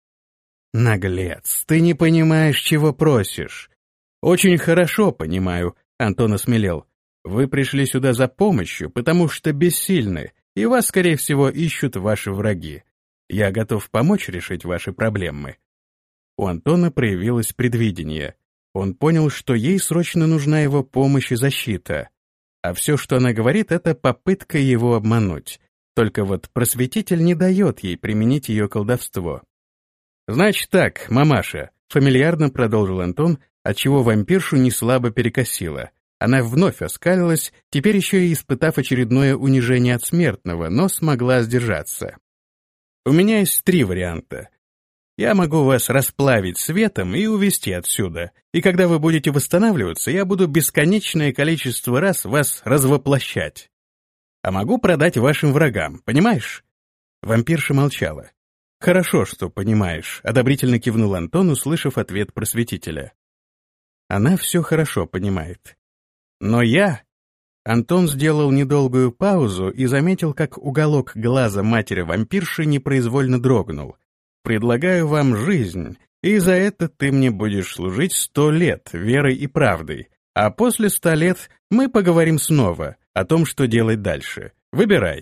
Speaker 1: «Наглец, ты не понимаешь, чего просишь». «Очень хорошо понимаю», — Антон осмелел. «Вы пришли сюда за помощью, потому что бессильны, и вас, скорее всего, ищут ваши враги. Я готов помочь решить ваши проблемы». У Антона проявилось предвидение. Он понял, что ей срочно нужна его помощь и защита. А все, что она говорит, это попытка его обмануть. Только вот просветитель не дает ей применить ее колдовство. «Значит так, мамаша», — фамильярно продолжил Антон, отчего вампиршу неслабо перекосило. Она вновь оскалилась, теперь еще и испытав очередное унижение от смертного, но смогла сдержаться. «У меня есть три варианта. Я могу вас расплавить светом и увести отсюда, и когда вы будете восстанавливаться, я буду бесконечное количество раз вас развоплощать. А могу продать вашим врагам, понимаешь?» Вампирша молчала. «Хорошо, что понимаешь», — одобрительно кивнул Антон, услышав ответ просветителя. «Она все хорошо понимает. Но я...» Антон сделал недолгую паузу и заметил, как уголок глаза матери-вампирши непроизвольно дрогнул. «Предлагаю вам жизнь, и за это ты мне будешь служить сто лет верой и правдой, а после ста лет мы поговорим снова о том, что делать дальше. Выбирай».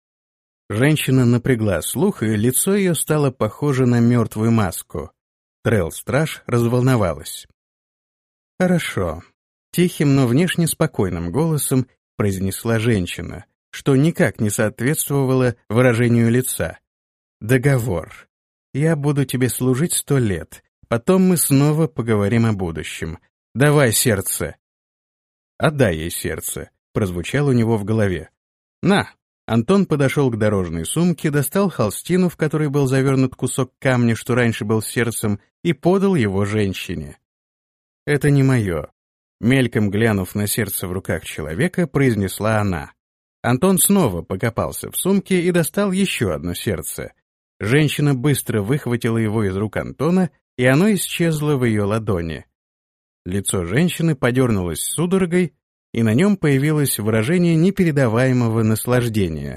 Speaker 1: Женщина напрягла слух, и лицо ее стало похоже на мертвую маску. Трелл-страж разволновалась. «Хорошо», — тихим, но внешне спокойным голосом произнесла женщина, что никак не соответствовало выражению лица. «Договор. Я буду тебе служить сто лет, потом мы снова поговорим о будущем. Давай сердце!» «Отдай ей сердце», — прозвучало у него в голове. «На!» Антон подошел к дорожной сумке, достал холстину, в которой был завернут кусок камня, что раньше был сердцем, и подал его женщине. «Это не мое», — мельком глянув на сердце в руках человека, произнесла она. Антон снова покопался в сумке и достал еще одно сердце. Женщина быстро выхватила его из рук Антона, и оно исчезло в ее ладони. Лицо женщины подернулось судорогой, и на нем появилось выражение непередаваемого наслаждения.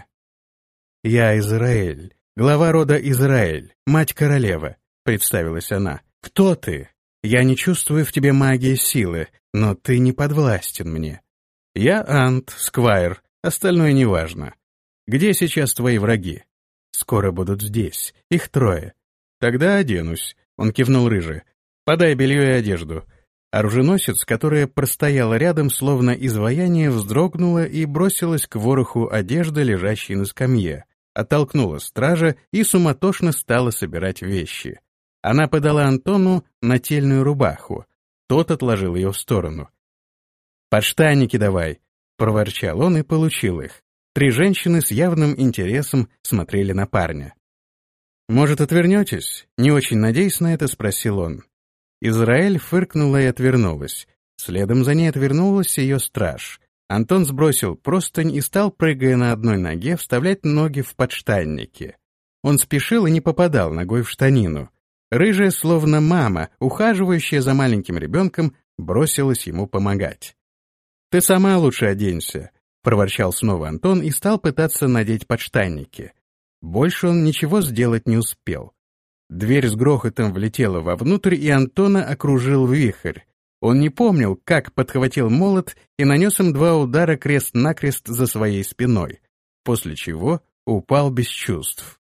Speaker 1: «Я Израиль, глава рода Израиль, мать-королева», — представилась она. «Кто ты? Я не чувствую в тебе магии силы, но ты не подвластен мне. Я Ант, Сквайр, остальное неважно. Где сейчас твои враги? Скоро будут здесь, их трое. Тогда оденусь», — он кивнул рыже. «Подай белье и одежду». Оруженосец, которая простояла рядом, словно изваяние, вздрогнула и бросилась к вороху одежды, лежащей на скамье, оттолкнула стража и суматошно стала собирать вещи. Она подала Антону нательную рубаху, тот отложил ее в сторону. «Подштанники давай», — проворчал он и получил их. Три женщины с явным интересом смотрели на парня. «Может, отвернетесь?» — не очень надеясь на это, спросил он. Израиль фыркнула и отвернулась. Следом за ней отвернулась ее страж. Антон сбросил простынь и стал, прыгая на одной ноге, вставлять ноги в подштанники. Он спешил и не попадал ногой в штанину. Рыжая, словно мама, ухаживающая за маленьким ребенком, бросилась ему помогать. «Ты сама лучше оденься», — проворчал снова Антон и стал пытаться надеть подштанники. Больше он ничего сделать не успел. Дверь с грохотом влетела вовнутрь, и Антона окружил вихрь. Он не помнил, как подхватил молот и нанес им два удара крест-накрест за своей спиной, после чего упал без чувств.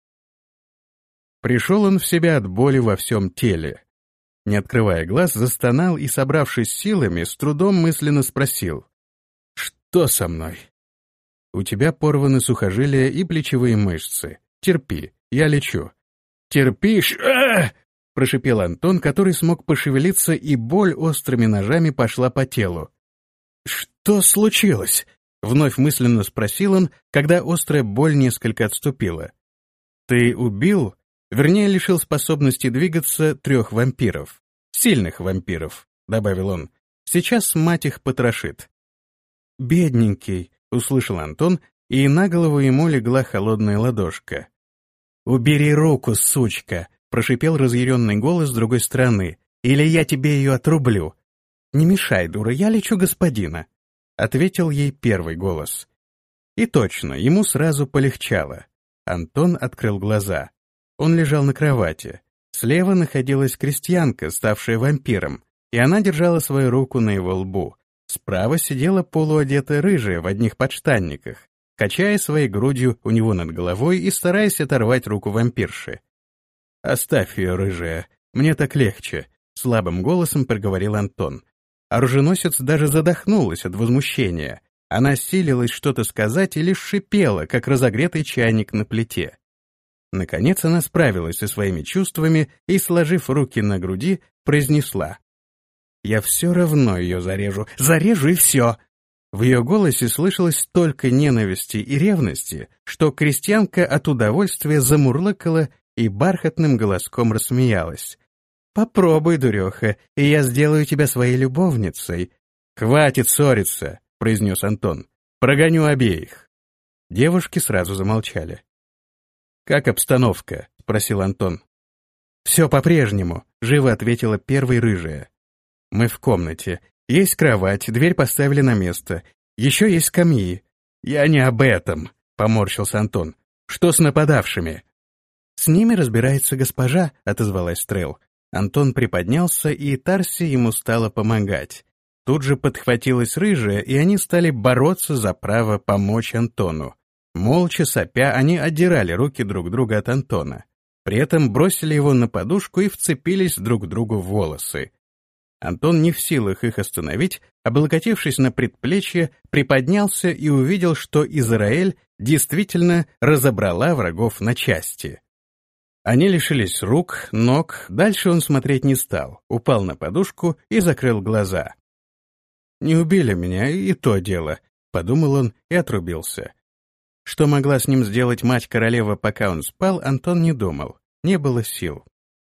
Speaker 1: Пришел он в себя от боли во всем теле. Не открывая глаз, застонал и, собравшись силами, с трудом мысленно спросил: «Что со мной?» «У тебя порваны сухожилия и плечевые мышцы. Терпи, я лечу». «Терпишь?» — прошипел Антон, который смог пошевелиться, и боль острыми ножами пошла по телу. «Что случилось?» — вновь мысленно спросил он, когда острая боль несколько отступила. «Ты убил, вернее, лишил способности двигаться трех вампиров. Сильных вампиров», — добавил он. «Сейчас мать их потрошит». «Бедненький», — услышал Антон, и на голову ему легла холодная ладошка. «Убери руку, сучка!» — прошипел разъяренный голос с другой стороны. «Или я тебе ее отрублю!» «Не мешай, дура, я лечу господина!» — ответил ей первый голос. И точно, ему сразу полегчало. Антон открыл глаза. Он лежал на кровати. Слева находилась крестьянка, ставшая вампиром, и она держала свою руку на его лбу. Справа сидела полуодетая рыжая в одних подштанниках, качая своей грудью у него над головой и стараясь оторвать руку вампирши. «Оставь ее, рыжая, мне так легче», — слабым голосом проговорил Антон. Оруженосец даже задохнулась от возмущения. Она силилась что-то сказать и лишь шипела, как разогретый чайник на плите. Наконец она справилась со своими чувствами и, сложив руки на груди, произнесла: «Я все равно ее зарежу, зарежу и все». В ее голосе слышалось столько ненависти и ревности, что крестьянка от удовольствия замурлыкала и бархатным голоском рассмеялась. «Попробуй, дуреха, и я сделаю тебя своей любовницей». «Хватит ссориться», — произнес Антон. «Прогоню обеих». Девушки сразу замолчали. «Как обстановка?» — спросил Антон. «Все по-прежнему», — живо ответила первая рыжая. «Мы в комнате. Есть кровать, дверь поставили на место. Еще есть скамьи». «Я не об этом», — поморщился Антон. «Что с нападавшими?» «С ними разбирается госпожа», — отозвалась Стрел. Антон приподнялся, и Тарси ему стала помогать. Тут же подхватилась рыжая, и они стали бороться за право помочь Антону. Молча сопя, они отдирали руки друг друга от Антона. При этом бросили его на подушку и вцепились друг другу в волосы. Антон, не в силах их остановить, облокотившись на предплечье, приподнялся и увидел, что Израиль действительно разобрала врагов на части. Они лишились рук, ног, дальше он смотреть не стал, упал на подушку и закрыл глаза. Не убили меня, и то дело», — подумал он и отрубился. Что могла с ним сделать мать-королева, пока он спал, Антон не думал. Не было сил.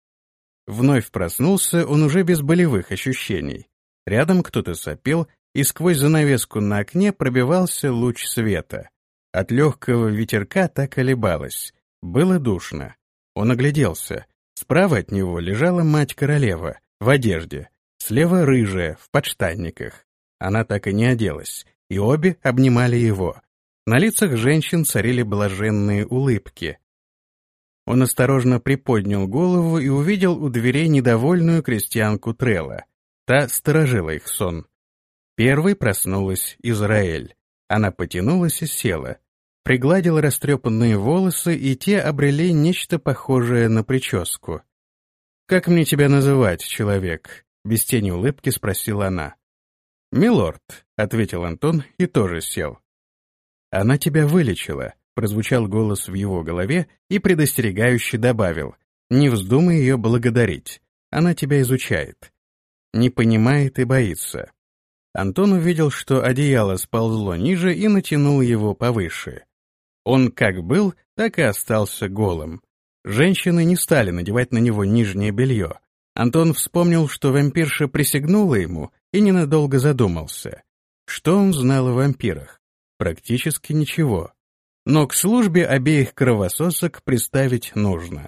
Speaker 1: Вновь проснулся он уже без болевых ощущений. Рядом кто-то сопел, и сквозь занавеску на окне пробивался луч света. От легкого ветерка так колебалось. Было душно. Он огляделся. Справа от него лежала мать-королева, в одежде. Слева рыжая, в подштанниках. Она так и не оделась, и обе обнимали его. На лицах женщин царили блаженные улыбки. Он осторожно приподнял голову и увидел у дверей недовольную крестьянку Трелла. Та сторожила их сон. Первой проснулась Израэль. Она потянулась и села. Пригладила растрепанные волосы, и те обрели нечто похожее на прическу. «Как мне тебя называть, человек?» — без тени улыбки спросила она. «Милорд», — ответил Антон и тоже сел. «Она тебя вылечила», — прозвучал голос в его голове и предостерегающе добавил. «Не вздумай ее благодарить. Она тебя изучает. Не понимает и боится». Антон увидел, что одеяло сползло ниже и натянул его повыше. Он как был, так и остался голым. Женщины не стали надевать на него нижнее белье. Антон вспомнил, что вампирша присягнула ему, и ненадолго задумался. Что он знал о вампирах? Практически ничего. Но к службе обеих кровососок приставить нужно.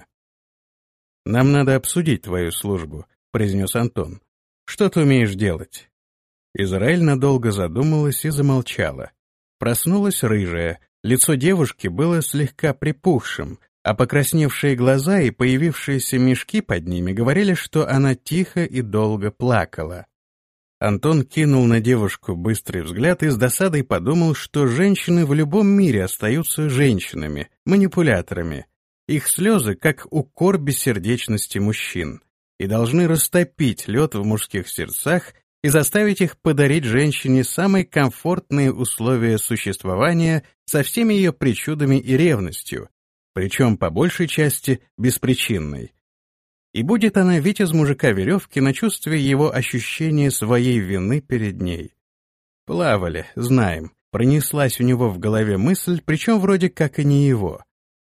Speaker 1: «Нам надо обсудить твою службу», — произнес Антон. «Что ты умеешь делать?» Израиль надолго задумалась и замолчала. Проснулась рыжая, лицо девушки было слегка припухшим, а покрасневшие глаза и появившиеся мешки под ними говорили, что она тихо и долго плакала. Антон кинул на девушку быстрый взгляд и с досадой подумал, что женщины в любом мире остаются женщинами, манипуляторами. Их слезы как укор бессердечности мужчин, и должны растопить лед в мужских сердцах и заставить их подарить женщине самые комфортные условия существования со всеми ее причудами и ревностью, причем по большей части беспричинной. И будет она видеть из мужика веревки на чувстве его ощущения своей вины перед ней. Плавали, знаем, пронеслась у него в голове мысль, причем вроде как и не его.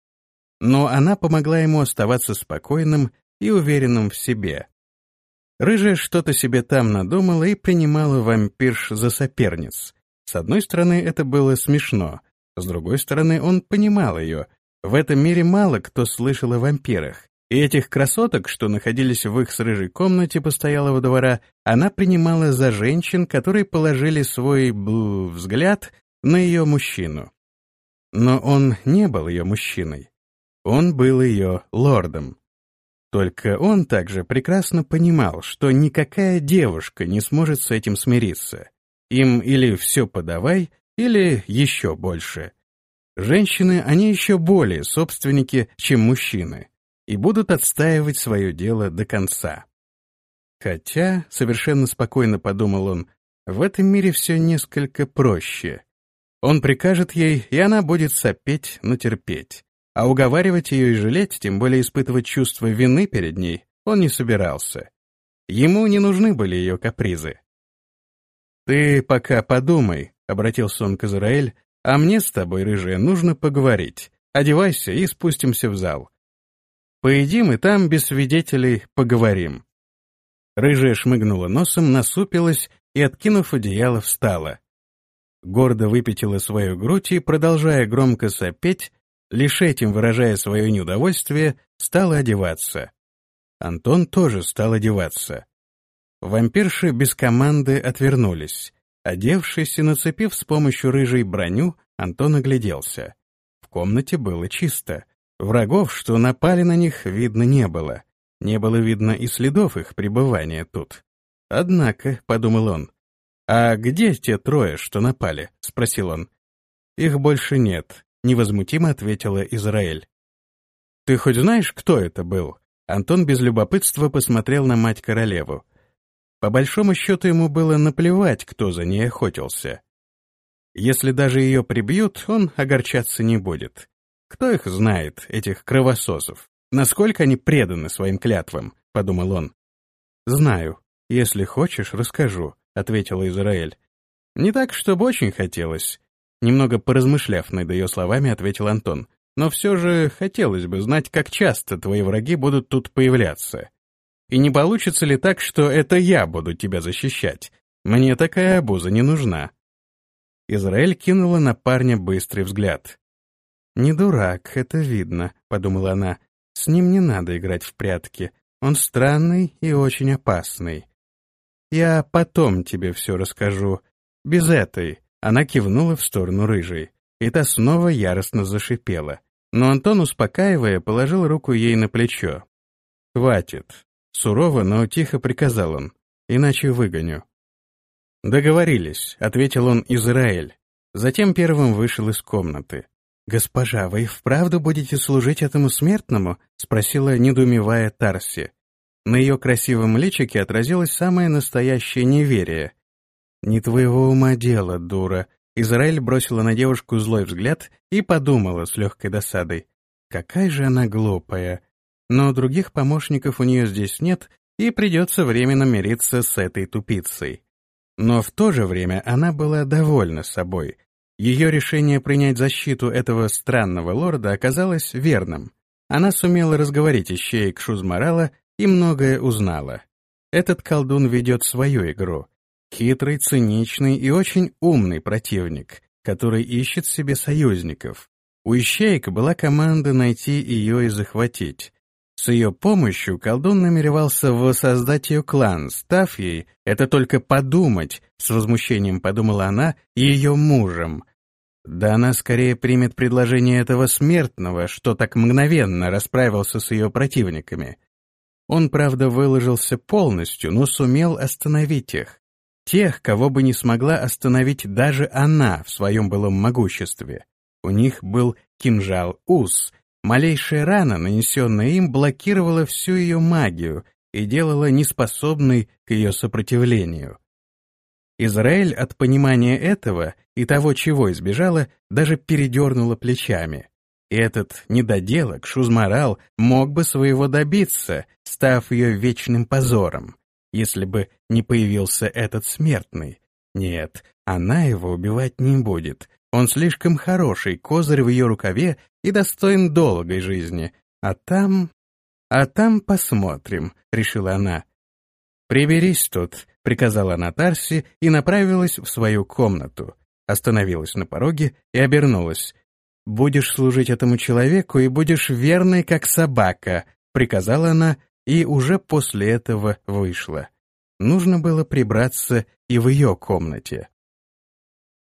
Speaker 1: Но она помогла ему оставаться спокойным и уверенным в себе. Рыжая что-то себе там надумала и принимала вампирш за соперниц. С одной стороны, это было смешно, с другой стороны, он понимал ее. В этом мире мало кто слышал о вампирах. И этих красоток, что находились в их с рыжей комнате постоялого двора, она принимала за женщин, которые положили свой бл взгляд на ее мужчину. Но он не был ее мужчиной. Он был ее лордом. Только он также прекрасно понимал, что никакая девушка не сможет с этим смириться. Им или все подавай, или еще больше. Женщины, они еще более собственники, чем мужчины, и будут отстаивать свое дело до конца. Хотя, совершенно спокойно подумал он, в этом мире все несколько проще. Он прикажет ей, и она будет сопеть, но терпеть. А уговаривать ее и жалеть, тем более испытывать чувство вины перед ней, он не собирался. Ему не нужны были ее капризы. «Ты пока подумай», — обратился он к Израиль, «а мне с тобой, рыжая, нужно поговорить. Одевайся и спустимся в зал. Поедим и там без свидетелей поговорим». Рыжая шмыгнула носом, насупилась и, откинув одеяло, встала. Гордо выпятила свою грудь и, продолжая громко сопеть, лишь этим выражая свое неудовольствие, стала одеваться. Антон тоже стал одеваться. Вампирши без команды отвернулись. Одевшись и нацепив с помощью рыжей броню, Антон огляделся. В комнате было чисто. Врагов, что напали на них, видно не было. Не было видно и следов их пребывания тут. «Однако», — подумал он, — «а где те трое, что напали?» — спросил он. «Их больше нет», — невозмутимо ответила Израиль. «Ты хоть знаешь, кто это был?» Антон без любопытства посмотрел на мать-королеву. По большому счету ему было наплевать, кто за ней охотился. Если даже ее прибьют, он огорчаться не будет. Кто их знает, этих кровососов? Насколько они преданы своим клятвам, — подумал он. «Знаю. Если хочешь, расскажу», — ответила Израиль. «Не так, чтобы очень хотелось», — немного поразмышляв над ее словами, ответил Антон. «Но все же хотелось бы знать, как часто твои враги будут тут появляться. И не получится ли так, что это я буду тебя защищать? Мне такая обуза не нужна». Израиль кинула на парня быстрый взгляд. «Не дурак, это видно», — подумала она. «С ним не надо играть в прятки. Он странный и очень опасный. Я потом тебе все расскажу. Без этой». Она кивнула в сторону рыжей, и та снова яростно зашипела. Но Антон, успокаивая, положил руку ей на плечо. «Хватит». Сурово, но тихо приказал он. «Иначе выгоню». «Договорились», — ответил он Израиль. Затем первым вышел из комнаты. «Госпожа, вы и вправду будете служить этому смертному?» — спросила, недоумевая Тарси. На ее красивом личике отразилось самое настоящее неверие. «Не твоего ума дело, дура». Израиль бросила на девушку злой взгляд и подумала с легкой досадой. «Какая же она глупая. Но других помощников у нее здесь нет, и придется временно мириться с этой тупицей». Но в то же время она была довольна собой. Ее решение принять защиту этого странного лорда оказалось верным. Она сумела разговорить ищеек Шузмарала и многое узнала. Этот колдун ведет свою игру. Хитрый, циничный и очень умный противник, который ищет себе союзников. У ищеек была команда найти ее и захватить. С ее помощью колдун намеревался воссоздать ее клан, став ей, это только подумать, с возмущением подумала она, ее мужем. Да она скорее примет предложение этого смертного, что так мгновенно расправился с ее противниками. Он, правда, выложился полностью, но сумел остановить их. Тех, кого бы не смогла остановить даже она в своем былом могуществе. У них был кинжал Уз. Малейшая рана, нанесенная им, блокировала всю ее магию и делала неспособной к ее сопротивлению. Израиль от понимания этого и того, чего избежала, даже передернула плечами. И этот недоделок, Шузмарал, мог бы своего добиться, став ее вечным позором, если бы не появился этот смертный. Нет, она его убивать не будет. Он слишком хороший козырь в ее рукаве и достоин долгой жизни. А там... А там посмотрим, решила она. «Приберись тут», — приказала она Тарси и направилась в свою комнату. Остановилась на пороге и обернулась. «Будешь служить этому человеку и будешь верной, как собака», — приказала она и уже после этого вышла. Нужно было прибраться и в ее комнате.